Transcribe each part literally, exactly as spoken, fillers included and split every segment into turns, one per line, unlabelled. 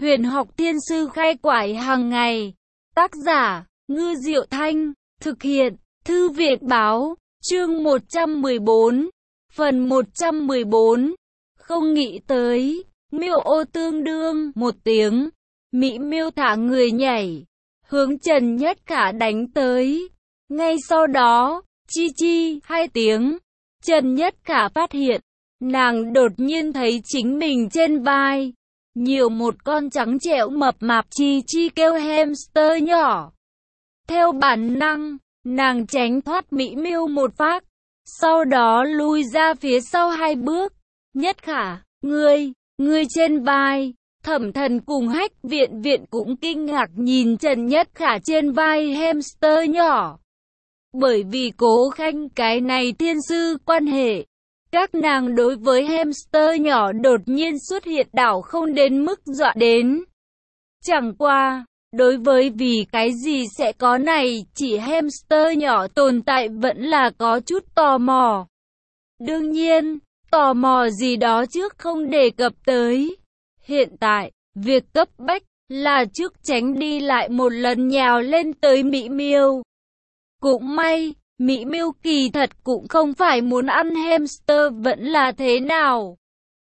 Huyền học thiên sư khai quải hàng ngày. Tác giả, Ngư Diệu Thanh. Thực hiện, Thư viện báo. Chương một trăm mười bốn. Phần một trăm mười bốn. Không nghĩ tới, miêu ô tương đương một tiếng. Mỹ miêu thả người nhảy, hướng Trần Nhất Khả đánh tới. Ngay sau đó, chi chi hai tiếng. Trần Nhất Khả phát hiện, nàng đột nhiên thấy chính mình trên vai nhiều một con trắng trẻo mập mạp. Chi chi kêu hamster nhỏ. Theo bản năng, nàng tránh thoát Mỹ miêu một phát, sau đó lui ra phía sau hai bước. Nhất Khả, ngươi, ngươi trên vai. Thẩm Thần cùng Hách Viện Viện cũng kinh ngạc nhìn Trần Nhất Khả trên vai hamster nhỏ. Bởi vì Cố Khanh cái này thiên sư quan hệ, các nàng đối với hamster nhỏ đột nhiên xuất hiện đảo không đến mức dọa đến. Chẳng qua, đối với vì cái gì sẽ có này chỉ hamster nhỏ tồn tại vẫn là có chút tò mò. Đương nhiên, tò mò gì đó trước không đề cập tới. Hiện tại, việc cấp bách là trước tránh đi lại một lần nhào lên tới Mỹ miêu. Cũng may, Mỹ miêu kỳ thật cũng không phải muốn ăn hamster vẫn là thế nào.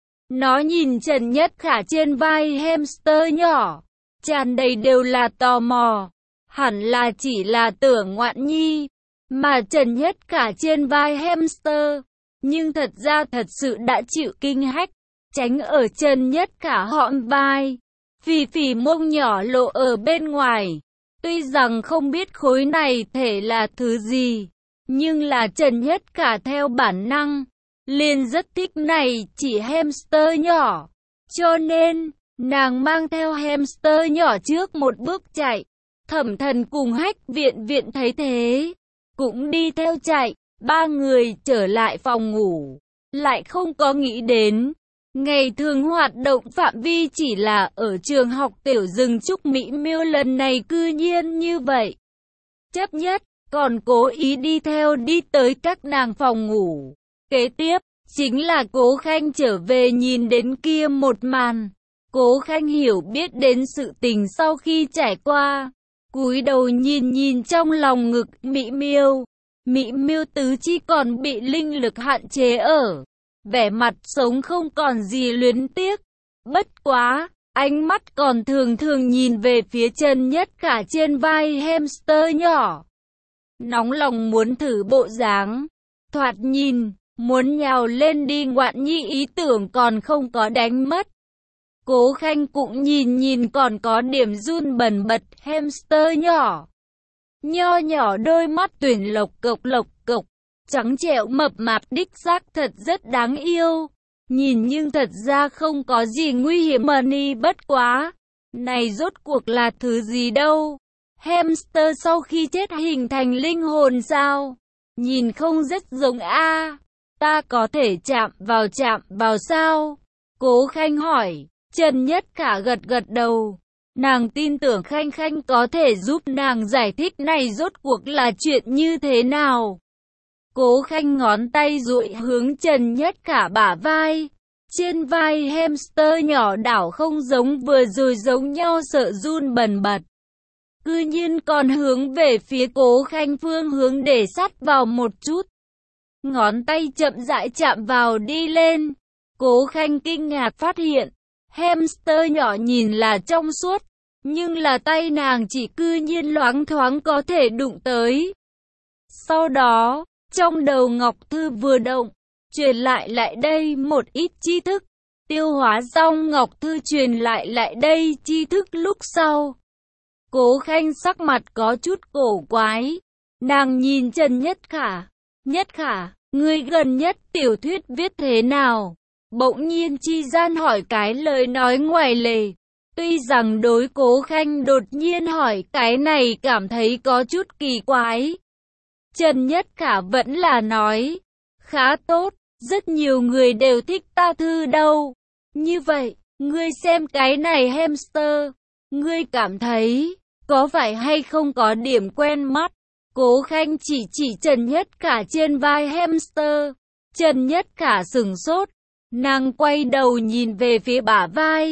Nó nhìn Trần Nhất Khả trên vai hamster nhỏ, tràn đầy đều là tò mò. Hẳn là chỉ là tưởng ngoạn nhi, mà Trần Nhất Khả trên vai hamster, nhưng thật ra thật sự đã chịu kinh hách. Tránh ở Trần Nhất Khả hõm vai, phì phì mông nhỏ lộ ở bên ngoài. Tuy rằng không biết khối này thể là thứ gì, nhưng là Trần Nhất Khả theo bản năng liền rất thích này chỉ hamster nhỏ. Cho nên, nàng mang theo hamster nhỏ trước một bước chạy. Thẩm Thần cùng Hách Viện Viện thấy thế, cũng đi theo chạy. Ba người trở lại phòng ngủ, lại không có nghĩ đến ngày thường hoạt động phạm vi chỉ là ở trường học tiểu rừng trúc. Mỹ miêu lần này cư nhiên như vậy. Chấp nhất, còn cố ý đi theo đi tới các nàng phòng ngủ. Kế tiếp, chính là Cố Khanh trở về nhìn đến kia một màn. Cố Khanh hiểu biết đến sự tình sau khi trải qua. Cúi đầu nhìn nhìn trong lòng ngực Mỹ miêu. Mỹ miêu tứ chi còn bị linh lực hạn chế ở. Vẻ mặt sống không còn gì luyến tiếc. Bất quá, ánh mắt còn thường thường nhìn về phía Trần Nhất Khả trên vai hamster nhỏ. Nóng lòng muốn thử bộ dáng. Thoạt nhìn, muốn nhào lên đi ngoạn nhi ý tưởng còn không có đánh mất. Cố Khanh cũng nhìn nhìn còn có điểm run bần bật hamster nhỏ. Nho nhỏ đôi mắt tuyển lộc cộc lộc cộc. Trắng trẻo mập mạp đích xác thật rất đáng yêu. Nhìn nhưng thật ra không có gì nguy hiểm mà ni. Bất quá, này rốt cuộc là thứ gì đâu? Hamster sau khi chết hình thành linh hồn sao? Nhìn không rất giống a. Ta có thể chạm vào chạm vào sao? Cố Khanh hỏi. Trần Nhất Khả gật gật đầu. Nàng tin tưởng Khanh Khanh có thể giúp nàng giải thích này rốt cuộc là chuyện như thế nào. Cố Khanh ngón tay duỗi hướng Trần Nhất Khả bả vai. Trên vai hamster nhỏ đảo không giống vừa rồi giống nhau sợ run bần bật. Cư nhiên còn hướng về phía Cố Khanh phương hướng để sát vào một chút. Ngón tay chậm rãi chạm vào đi lên. Cố Khanh kinh ngạc phát hiện, hamster nhỏ nhìn là trong suốt, nhưng là tay nàng chỉ cư nhiên loáng thoáng có thể đụng tới. Sau đó, trong đầu Ngọc Thư vừa động, truyền lại lại đây một ít tri thức. Tiêu hóa xong Ngọc Thư truyền lại lại đây tri thức lúc sau. Cố Khanh sắc mặt có chút cổ quái. Nàng nhìn Trần Nhất Khả. Nhất Khả, ngươi gần nhất tiểu thuyết viết thế nào? Bỗng nhiên chi gian hỏi cái lời nói ngoài lề. Tuy rằng đối Cố Khanh đột nhiên hỏi cái này cảm thấy có chút kỳ quái. Trần Nhất Khả vẫn là nói, khá tốt, rất nhiều người đều thích ta thư đâu. Như vậy, ngươi xem cái này hamster, ngươi cảm thấy, có phải hay không có điểm quen mắt? Cố Khanh chỉ chỉ Trần Nhất Khả trên vai hamster. Trần Nhất Khả sửng sốt, nàng quay đầu nhìn về phía bả vai.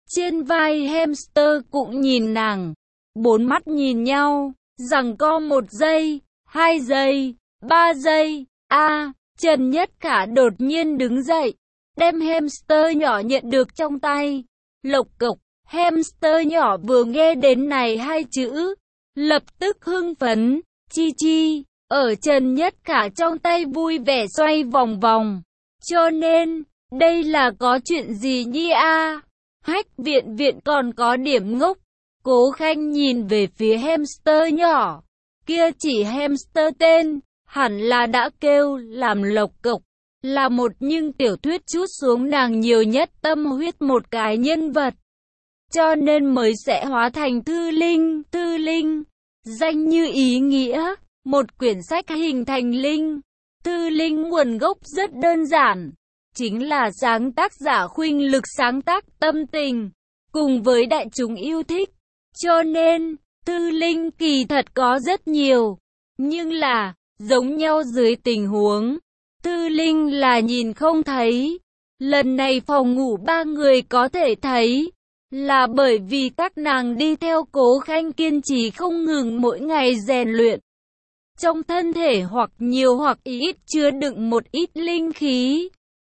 Trên vai hamster cũng nhìn nàng. Bốn mắt nhìn nhau, giằng co một giây, hai giây, ba giây. A, Trần Nhất Khả đột nhiên đứng dậy, đem hamster nhỏ nhận được trong tay. Lộc cộc, hamster nhỏ vừa nghe đến này hai chữ, lập tức hưng phấn, chi chi, ở Trần Nhất Khả trong tay vui vẻ xoay vòng vòng. Cho nên, đây là có chuyện gì nhi a? Hách Viện Viện còn có điểm ngốc. Cố Khanh nhìn về phía hamster nhỏ, kia chỉ hamster tên, hẳn là đã kêu làm lộc cộc, là một nhưng tiểu thuyết chút xuống nàng nhiều nhất tâm huyết một cái nhân vật. Cho nên mới sẽ hóa thành Thư Linh, Thư Linh, danh như ý nghĩa, một quyển sách hình thành linh. Thư Linh nguồn gốc rất đơn giản, chính là sáng tác giả khuynh lực sáng tác tâm tình, cùng với đại chúng yêu thích. Cho nên, Thư Linh kỳ thật có rất nhiều, nhưng là, giống nhau dưới tình huống, Thư Linh là nhìn không thấy. Lần này phòng ngủ ba người có thể thấy, là bởi vì các nàng đi theo Cố Khanh kiên trì không ngừng mỗi ngày rèn luyện. Trong thân thể hoặc nhiều hoặc ít chứa đựng một ít linh khí,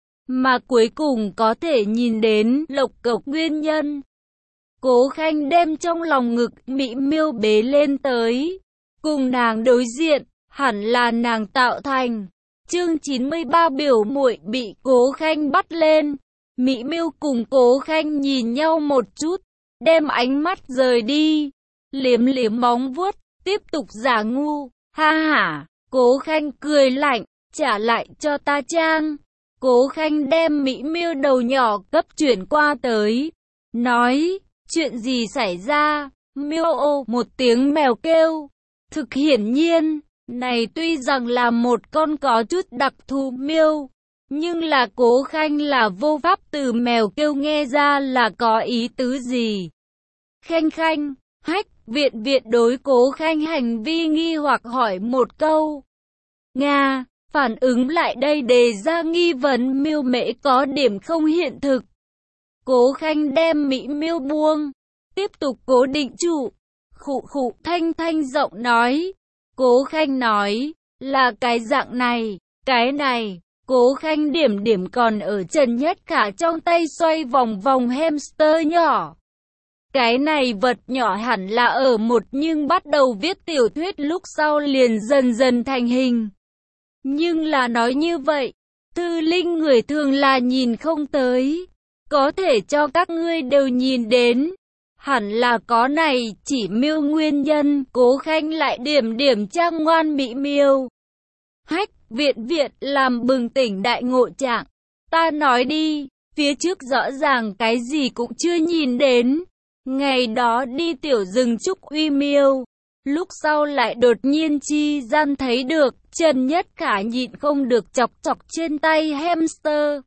mà cuối cùng có thể nhìn đến lộc cộc nguyên nhân. Cố Khanh đem trong lòng ngực Mỹ Miêu bế lên tới, cùng nàng đối diện, hẳn là nàng tạo thành. Chương chín mươi ba biểu muội bị Cố Khanh bắt lên. Mỹ Miêu cùng Cố Khanh nhìn nhau một chút, đem ánh mắt rời đi, liếm liếm móng vuốt, tiếp tục giả ngu. Ha ha, Cố Khanh cười lạnh, trả lại cho ta trang. Cố Khanh đem Mỹ Miêu đầu nhỏ cấp chuyển qua tới, nói, chuyện gì xảy ra? Miêu ô, một tiếng mèo kêu. Thực hiển nhiên, này tuy rằng là một con có chút đặc thù miêu, nhưng là Cố Khanh là vô pháp từ mèo kêu nghe ra là có ý tứ gì. Khanh Khanh, Hách Viện Viện đối Cố Khanh hành vi nghi hoặc hỏi một câu. Nga, phản ứng lại đây đề ra nghi vấn miêu mễ có điểm không hiện thực. Cố Khanh đem Mỹ Miêu buông, tiếp tục cố định trụ. Khụ khụ, Thanh Thanh giọng nói. Cố Khanh nói, là cái dạng này, cái này. Cố Khanh điểm điểm còn ở Trần Nhất Khả trong tay xoay vòng vòng hamster nhỏ. Cái này vật nhỏ hẳn là ở một nhưng bắt đầu viết tiểu thuyết lúc sau liền dần dần thành hình. Nhưng là nói như vậy, Thư Linh người thường là nhìn không tới, có thể cho các ngươi đều nhìn đến. Hẳn là có này chỉ miêu nguyên nhân. Cố Khanh lại điểm điểm trang ngoan Mỹ Miêu. Hách Viện Viện làm bừng tỉnh đại ngộ trạng. Ta nói đi, phía trước rõ ràng cái gì cũng chưa nhìn đến. Ngày đó đi tiểu rừng trúc uy miêu, lúc sau lại đột nhiên chi gian thấy được. Trần Nhất Khả nhịn không được chọc chọc trên tay hamster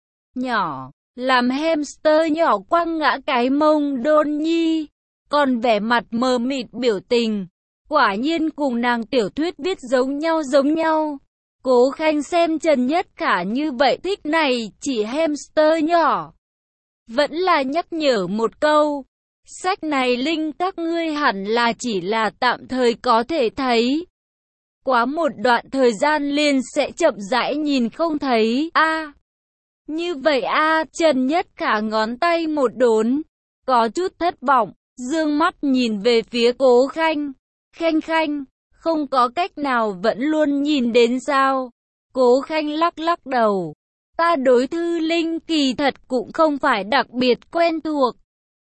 nhỏ, làm hamster nhỏ quăng ngã cái mông đôn nhi, còn vẻ mặt mờ mịt biểu tình. Quả nhiên cùng nàng tiểu thuyết viết giống nhau giống nhau. Cố Khanh xem Trần Nhất Khả như vậy thích này chỉ hamster nhỏ, vẫn là nhắc nhở một câu. Sách này linh các ngươi hẳn là chỉ là tạm thời có thể thấy. Quá một đoạn thời gian liền sẽ chậm rãi nhìn không thấy. A à, như vậy a à, Trần Nhất Khả ngón tay một đốn, có chút thất vọng, dương mắt nhìn về phía Cố Khanh. Khanh Khanh, không có cách nào vẫn luôn nhìn đến sao? Cố Khanh lắc lắc đầu. Ta đối Thư Linh kỳ thật cũng không phải đặc biệt quen thuộc.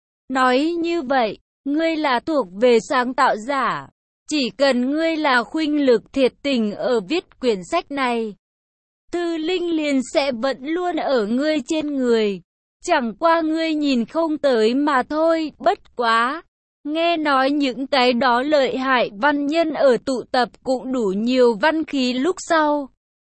Nói như vậy, ngươi là thuộc về sáng tạo giả. Chỉ cần ngươi là khuynh lực thiệt tình ở viết quyển sách này, Thư Linh liền sẽ vẫn luôn ở ngươi trên người. Chẳng qua ngươi nhìn không tới mà thôi. Bất quá, nghe nói những cái đó lợi hại văn nhân ở tụ tập cũng đủ nhiều văn khí lúc sau,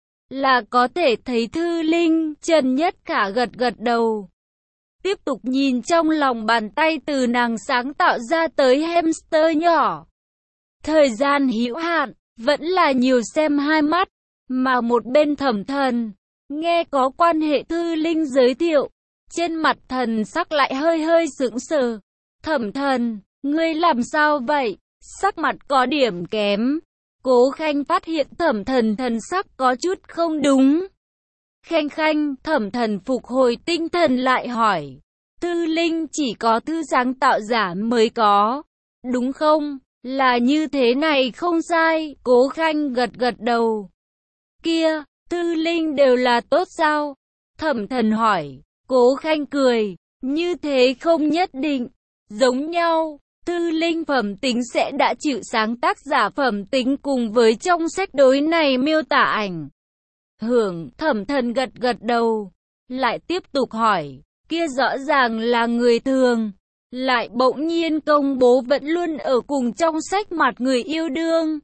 là có thể thấy Thư Linh. Trần Nhất Khả gật gật đầu, tiếp tục nhìn trong lòng bàn tay từ nàng sáng tạo ra tới hamster nhỏ. Thời gian hữu hạn, vẫn là nhiều xem hai mắt, mà một bên Thẩm Thần, nghe có quan hệ Thư Linh giới thiệu, Trên mặt thần sắc lại hơi hơi sững sờ. Thẩm Thần, ngươi làm sao vậy? Sắc mặt có điểm kém. Cố Khanh phát hiện Thẩm Thần thần sắc có chút không đúng. Khanh khanh, Thẩm Thần phục hồi tinh thần lại hỏi. Thư linh chỉ có thư sáng tạo giả mới có, đúng không? Là như thế này không sai, Cố Khanh gật gật đầu. Kia, thư linh đều là tốt sao? Thẩm Thần hỏi. Cố Khanh cười, như thế không nhất định, giống nhau. Thư linh phẩm tính sẽ đã chịu sáng tác giả phẩm tính cùng với trong sách đối này miêu tả ảnh hưởng. Thẩm Thần gật gật đầu, lại tiếp tục hỏi, kia rõ ràng là người thường, lại bỗng nhiên công bố vẫn luôn ở cùng trong sách mặt người yêu đương.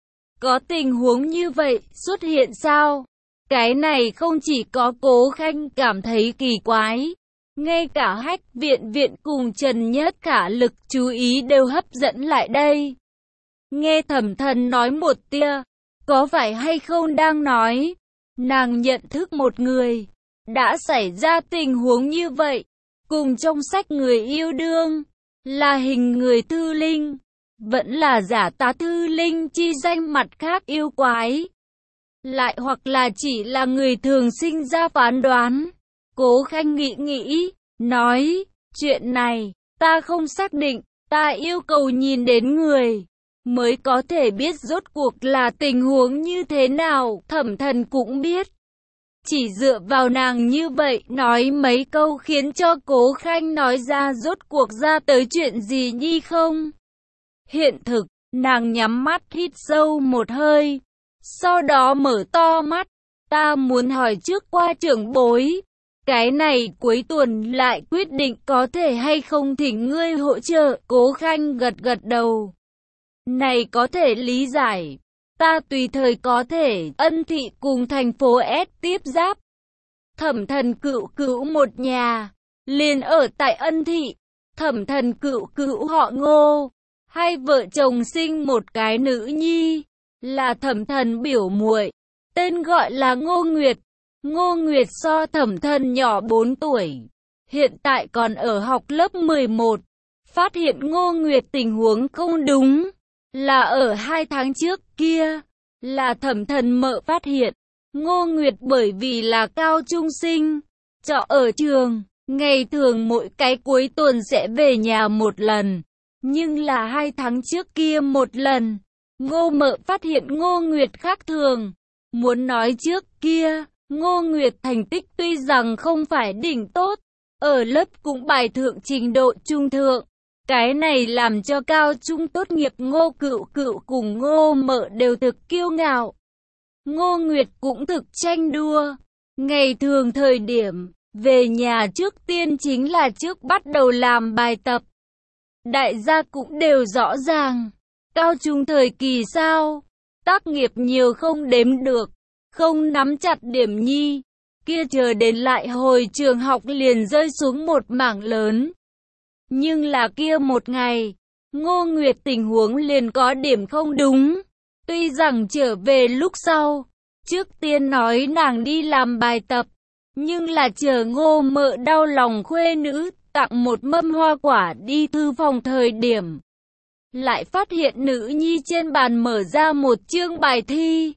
Có tình huống như vậy xuất hiện sao? Cái này không chỉ có Cố Khanh cảm thấy kỳ quái, ngay cả Hách Viện Viện cùng Trần Nhất Khả lực chú ý đều hấp dẫn lại đây. Nghe Thẩm Thần nói một tia, có phải hay không đang nói, nàng nhận thức một người, đã xảy ra tình huống như vậy, cùng trong sách người yêu đương, là hình người thư linh, vẫn là giả tá thư linh chi danh mặt khác yêu quái, lại hoặc là chỉ là người thường sinh ra phán đoán. Cố Khanh nghĩ nghĩ, nói, chuyện này, ta không xác định, ta yêu cầu nhìn đến người, mới có thể biết rốt cuộc là tình huống như thế nào. Thẩm Thần cũng biết, chỉ dựa vào nàng như vậy, nói mấy câu khiến cho Cố Khanh nói ra rốt cuộc ra tới chuyện gì nhi không. Hiện thực, nàng nhắm mắt hít sâu một hơi, sau đó mở to mắt, ta muốn hỏi trước qua trưởng bối, cái này cuối tuần lại quyết định có thể hay không thỉnh ngươi hỗ trợ. Cố Khanh gật gật đầu, này có thể lý giải, ta tùy thời có thể. Ân thị cùng thành phố S tiếp giáp, Thẩm Thần cựu cữu một nhà, liền ở tại Ân thị. Thẩm Thần cựu cữu họ Ngô, hai vợ chồng sinh một cái nữ nhi, là Thẩm Thần biểu muội, tên gọi là Ngô Nguyệt. Ngô Nguyệt so Thẩm Thần nhỏ bốn tuổi, hiện tại còn ở học lớp mười một. Phát hiện Ngô Nguyệt tình huống không đúng, là ở hai tháng trước kia, là Thẩm Thần mợ phát hiện. Ngô Nguyệt bởi vì là cao trung sinh, trọ ở trường, ngày thường mỗi cái cuối tuần sẽ về nhà một lần, nhưng là hai tháng trước kia một lần, Ngô mợ phát hiện Ngô Nguyệt khác thường. Muốn nói trước kia, Ngô Nguyệt thành tích tuy rằng không phải đỉnh tốt, ở lớp cũng bài thượng trình độ trung thượng. Cái này làm cho cao trung tốt nghiệp Ngô Cựu Cựu cùng Ngô mợ đều thực kiêu ngạo. Ngô Nguyệt cũng thực tranh đua. Ngày thường thời điểm, về nhà trước tiên chính là trước bắt đầu làm bài tập. Đại gia cũng đều rõ ràng, cao trung thời kỳ sao, tác nghiệp nhiều không đếm được, không nắm chặt điểm nhi, kia chờ đến lại hồi trường học liền rơi xuống một mảng lớn. Nhưng là kia một ngày, Ngô Nguyệt tình huống liền có điểm không đúng. Tuy rằng trở về lúc sau, trước tiên nói nàng đi làm bài tập, nhưng là chờ Ngô mợ đau lòng khuê nữ, tặng một mâm hoa quả đi thư phòng thời điểm, lại phát hiện nữ nhi trên bàn mở ra một chương bài thi.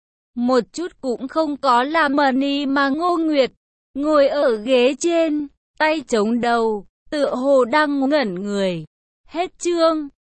Một chút cũng không có là mờ ni mà Ngô Nguyệt, ngồi ở ghế trên, tay chống đầu, tựa hồ đang ngẩn người. Hết chương.